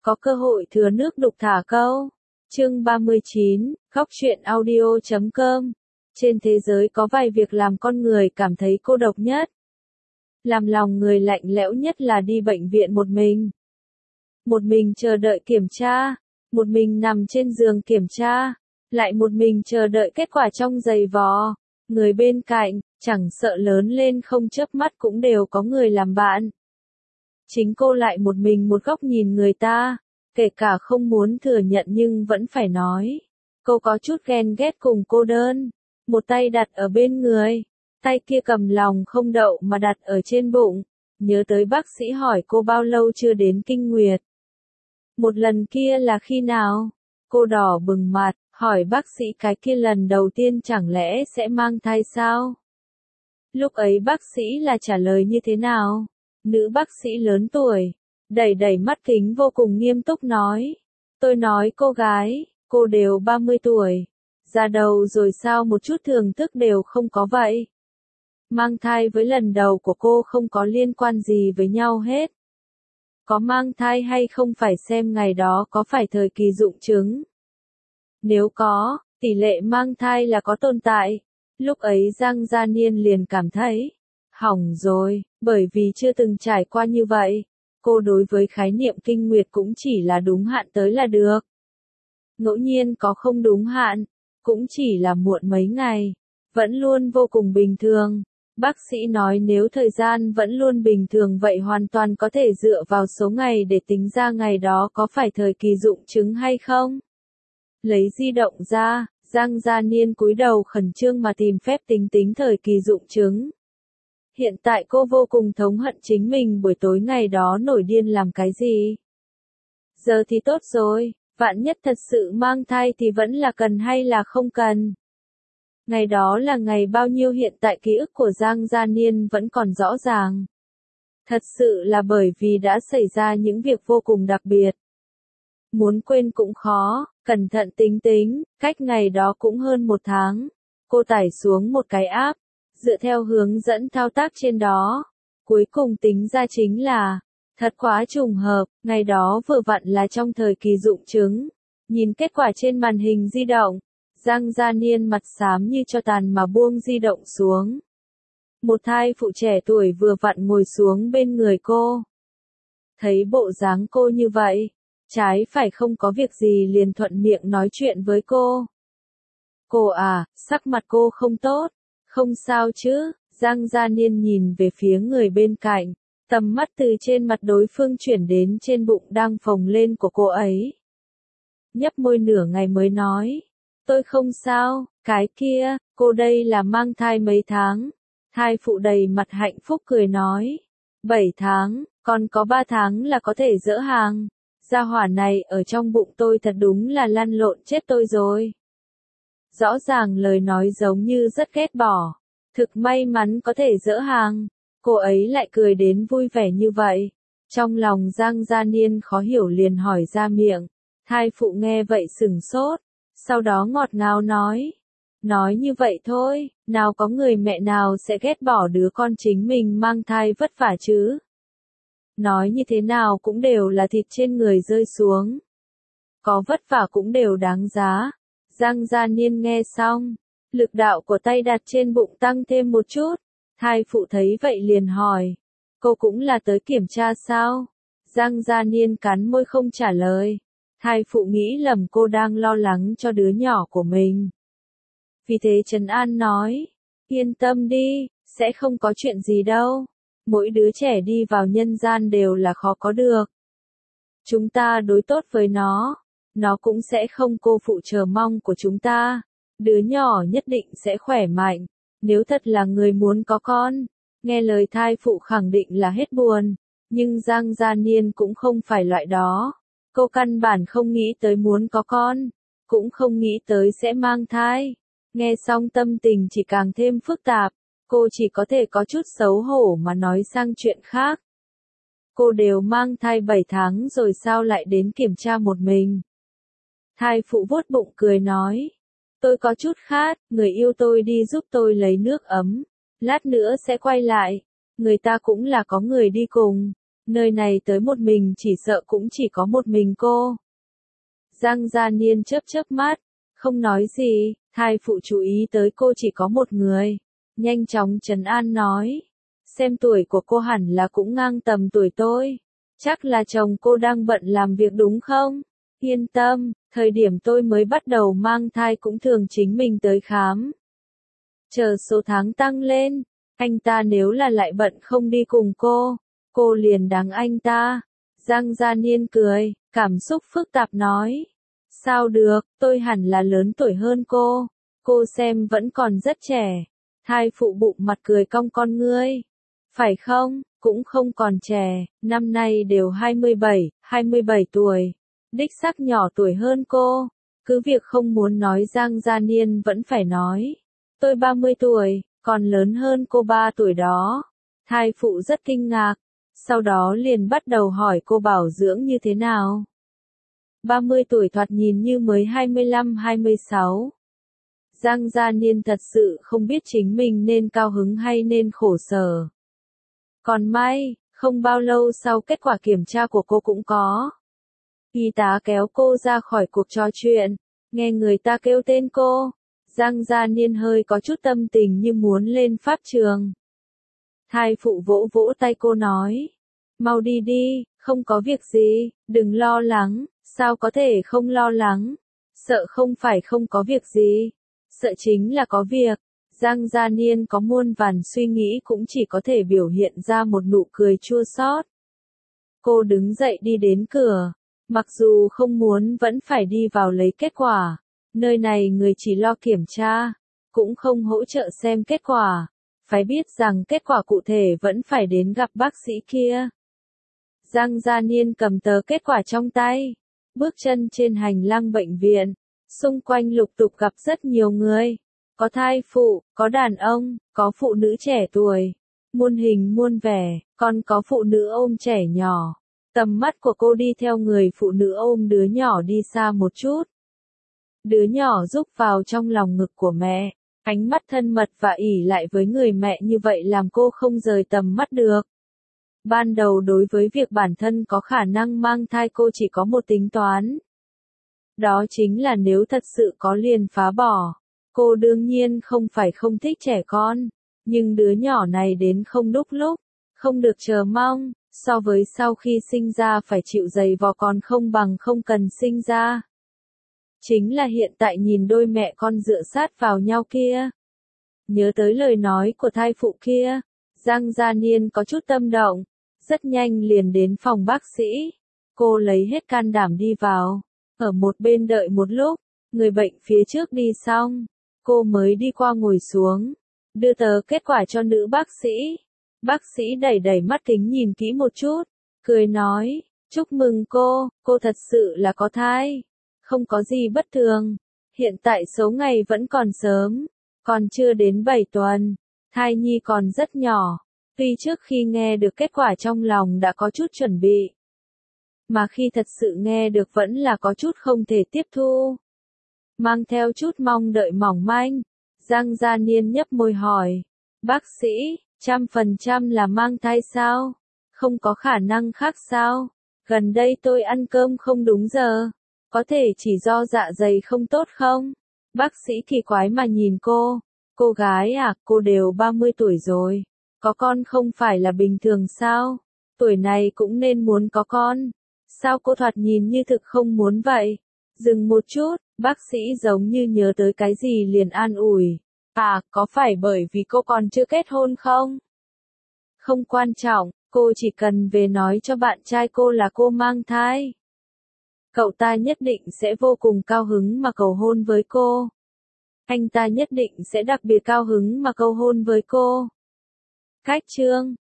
có cơ hội thừa nước đục thả câu. Chương 39, khóc chuyện audio.com. Trên thế giới có vài việc làm con người cảm thấy cô độc nhất. Làm lòng người lạnh lẽo nhất là đi bệnh viện một mình. Một mình chờ đợi kiểm tra, một mình nằm trên giường kiểm tra, lại một mình chờ đợi kết quả trong giày vò. Người bên cạnh, chẳng sợ lớn lên không chớp mắt cũng đều có người làm bạn. Chính cô lại một mình một góc nhìn người ta, kể cả không muốn thừa nhận nhưng vẫn phải nói. Cô có chút ghen ghét cùng cô đơn, một tay đặt ở bên người, tay kia cầm lòng không đậu mà đặt ở trên bụng, nhớ tới bác sĩ hỏi cô bao lâu chưa đến kinh nguyệt. Một lần kia là khi nào? Cô đỏ bừng mặt, hỏi bác sĩ cái kia lần đầu tiên chẳng lẽ sẽ mang thai sao? Lúc ấy bác sĩ là trả lời như thế nào? Nữ bác sĩ lớn tuổi, đẩy đẩy mắt kính vô cùng nghiêm túc nói. Tôi nói cô gái, cô đều 30 tuổi. Già đầu rồi sao một chút thưởng thức đều không có vậy? Mang thai với lần đầu của cô không có liên quan gì với nhau hết. Có mang thai hay không phải xem ngày đó có phải thời kỳ rụng trứng. Nếu có, tỷ lệ mang thai là có tồn tại. Lúc ấy Giang Gia Niên liền cảm thấy, hỏng rồi, bởi vì chưa từng trải qua như vậy. Cô đối với khái niệm kinh nguyệt cũng chỉ là đúng hạn tới là được. Ngẫu nhiên có không đúng hạn, cũng chỉ là muộn mấy ngày, vẫn luôn vô cùng bình thường. Bác sĩ nói nếu thời gian vẫn luôn bình thường vậy hoàn toàn có thể dựa vào số ngày để tính ra ngày đó có phải thời kỳ rụng trứng hay không. Lấy di động ra, Giang Gia Niên cúi đầu khẩn trương mà tìm phép tính tính thời kỳ rụng trứng. Hiện tại cô vô cùng thống hận chính mình buổi tối ngày đó nổi điên làm cái gì. Giờ thì tốt rồi, vạn nhất thật sự mang thai thì vẫn là cần hay là không cần. Ngày đó là ngày bao nhiêu hiện tại ký ức của Giang Gia Niên vẫn còn rõ ràng. Thật sự là bởi vì đã xảy ra những việc vô cùng đặc biệt. Muốn quên cũng khó, cẩn thận tính tính, cách ngày đó cũng hơn một tháng. Cô tải xuống một cái app, dựa theo hướng dẫn thao tác trên đó. Cuối cùng tính ra chính là, thật quá trùng hợp, ngày đó vừa vặn là trong thời kỳ rụng trứng. Nhìn kết quả trên màn hình di động, Giang Gia Niên mặt xám như cho tàn mà buông di động xuống. Một thai phụ trẻ tuổi vừa vặn ngồi xuống bên người cô. Thấy bộ dáng cô như vậy, trái phải không có việc gì liền thuận miệng nói chuyện với cô. Cô à, sắc mặt cô không tốt, không sao chứ? Giang Gia Niên nhìn về phía người bên cạnh, tầm mắt từ trên mặt đối phương chuyển đến trên bụng đang phồng lên của cô ấy. Nhấp môi nửa ngày mới nói, tôi không sao, cái kia, cô đây là mang thai mấy tháng? Thai phụ đầy mặt hạnh phúc cười nói, 7 tháng, còn có 3 tháng là có thể dỡ hàng. Gia hỏa này ở trong bụng tôi thật đúng là lăn lộn chết tôi rồi. Rõ ràng lời nói giống như rất ghét bỏ. Thực may mắn có thể dỡ hàng. Cô ấy lại cười đến vui vẻ như vậy. Trong lòng Giang Gia Niên khó hiểu liền hỏi ra miệng. Thai phụ nghe vậy sửng sốt. Sau đó ngọt ngào nói. Nói như vậy thôi, nào có người mẹ nào sẽ ghét bỏ đứa con chính mình mang thai vất vả chứ. Nói như thế nào cũng đều là thịt trên người rơi xuống. Có vất vả cũng đều đáng giá. Giang Gia Niên nghe xong, lực đạo của tay đặt trên bụng tăng thêm một chút. Thai phụ thấy vậy liền hỏi, cô cũng là tới kiểm tra sao? Giang Gia Niên cắn môi không trả lời. Thai phụ nghĩ lầm cô đang lo lắng cho đứa nhỏ của mình. Vì thế trấn an nói, yên tâm đi, sẽ không có chuyện gì đâu. Mỗi đứa trẻ đi vào nhân gian đều là khó có được. Chúng ta đối tốt với nó cũng sẽ không cô phụ chờ mong của chúng ta. Đứa nhỏ nhất định sẽ khỏe mạnh, nếu thật là người muốn có con. Nghe lời thai phụ khẳng định là hết buồn, nhưng Giang Gia Niên cũng không phải loại đó. Cô căn bản không nghĩ tới muốn có con, cũng không nghĩ tới sẽ mang thai. Nghe xong tâm tình chỉ càng thêm phức tạp. Cô chỉ có thể có chút xấu hổ mà nói sang chuyện khác. Cô đều mang thai 7 tháng rồi sao lại đến kiểm tra một mình. Thai phụ vuốt bụng cười nói. Tôi có chút khát, người yêu tôi đi giúp tôi lấy nước ấm. Lát nữa sẽ quay lại. Người ta cũng là có người đi cùng. Nơi này tới một mình chỉ sợ cũng chỉ có một mình cô. Giang Gia Niên chớp chớp mắt, không nói gì, thai phụ chú ý tới cô chỉ có một người. Nhanh chóng trấn an nói, xem tuổi của cô hẳn là cũng ngang tầm tuổi tôi. Chắc là chồng cô đang bận làm việc đúng không? Yên tâm, thời điểm tôi mới bắt đầu mang thai cũng thường chính mình tới khám. Chờ số tháng tăng lên, anh ta nếu là lại bận không đi cùng cô liền đáng anh ta. Giang Gia Niên cười, cảm xúc phức tạp nói. Sao được, tôi hẳn là lớn tuổi hơn cô xem vẫn còn rất trẻ. Thai phụ bụng mặt cười cong con ngươi. Phải không, cũng không còn trẻ, năm nay đều 27 tuổi. Đích xác nhỏ tuổi hơn cô. Cứ việc không muốn nói Giang Gia Niên vẫn phải nói. Tôi 30 tuổi, còn lớn hơn cô 3 tuổi đó. Thai phụ rất kinh ngạc. Sau đó liền bắt đầu hỏi cô bảo dưỡng như thế nào. 30 tuổi thoạt nhìn như mới 25-26. Giang Gia Niên thật sự không biết chính mình nên cao hứng hay nên khổ sở. Còn may, không bao lâu sau kết quả kiểm tra của cô cũng có. Y tá kéo cô ra khỏi cuộc trò chuyện, nghe người ta kêu tên cô. Giang Gia Niên hơi có chút tâm tình như muốn lên pháp trường. Thai phụ vỗ vỗ tay cô nói, mau đi đi, không có việc gì, đừng lo lắng. Sao có thể không lo lắng? Sợ không phải không có việc gì, sợ chính là có việc. Giang Gia Niên có muôn vàn suy nghĩ cũng chỉ có thể biểu hiện ra một nụ cười chua xót. Cô đứng dậy đi đến cửa, mặc dù không muốn vẫn phải đi vào lấy kết quả. Nơi này người chỉ lo kiểm tra, cũng không hỗ trợ xem kết quả. Phải biết rằng kết quả cụ thể vẫn phải đến gặp bác sĩ kia. Giang Gia Niên cầm tờ kết quả trong tay, bước chân trên hành lang bệnh viện. Xung quanh lục tục gặp rất nhiều người. Có thai phụ, có đàn ông, có phụ nữ trẻ tuổi. Muôn hình muôn vẻ, còn có phụ nữ ôm trẻ nhỏ. Tầm mắt của cô đi theo người phụ nữ ôm đứa nhỏ đi xa một chút. Đứa nhỏ rúc vào trong lòng ngực của mẹ. Ánh mắt thân mật và ỉ lại với người mẹ như vậy làm cô không rời tầm mắt được. Ban đầu đối với việc bản thân có khả năng mang thai cô chỉ có một tính toán. Đó chính là nếu thật sự có liền phá bỏ. Cô đương nhiên không phải không thích trẻ con, nhưng đứa nhỏ này đến không đúc lúc, không được chờ mong, so với sau khi sinh ra phải chịu giày vò còn không bằng không cần sinh ra. Chính là hiện tại nhìn đôi mẹ con dựa sát vào nhau kia. Nhớ tới lời nói của thai phụ kia, Giang Gia Niên có chút tâm động, rất nhanh liền đến phòng bác sĩ. Cô lấy hết can đảm đi vào, ở một bên đợi một lúc, người bệnh phía trước đi xong, cô mới đi qua ngồi xuống, đưa tờ kết quả cho nữ bác sĩ. Bác sĩ đẩy đẩy mắt kính nhìn kỹ một chút, cười nói, chúc mừng cô thật sự là có thai, không có gì bất thường, hiện tại số ngày vẫn còn sớm, còn chưa đến 7 tuần, thai nhi còn rất nhỏ. Tuy trước khi nghe được kết quả trong lòng đã có chút chuẩn bị, mà khi thật sự nghe được vẫn là có chút không thể tiếp thu. Mang theo chút mong đợi mỏng manh, Giang Gia Niên nhấp môi hỏi, bác sĩ, 100% là mang thai sao? Không có khả năng khác sao? Gần đây tôi ăn cơm không đúng giờ, có thể chỉ do dạ dày không tốt không? Bác sĩ kỳ quái mà nhìn cô gái à, cô đều 30 tuổi rồi, có con không phải là bình thường sao? Tuổi này cũng nên muốn có con, sao cô thoạt nhìn như thực không muốn vậy? Dừng một chút, bác sĩ giống như nhớ tới cái gì liền an ủi. À, có phải bởi vì cô còn chưa kết hôn không? Không quan trọng, cô chỉ cần về nói cho bạn trai cô là cô mang thai. Cậu ta nhất định sẽ vô cùng cao hứng mà cầu hôn với cô. Anh ta nhất định sẽ đặc biệt cao hứng mà cầu hôn với cô. Khách chương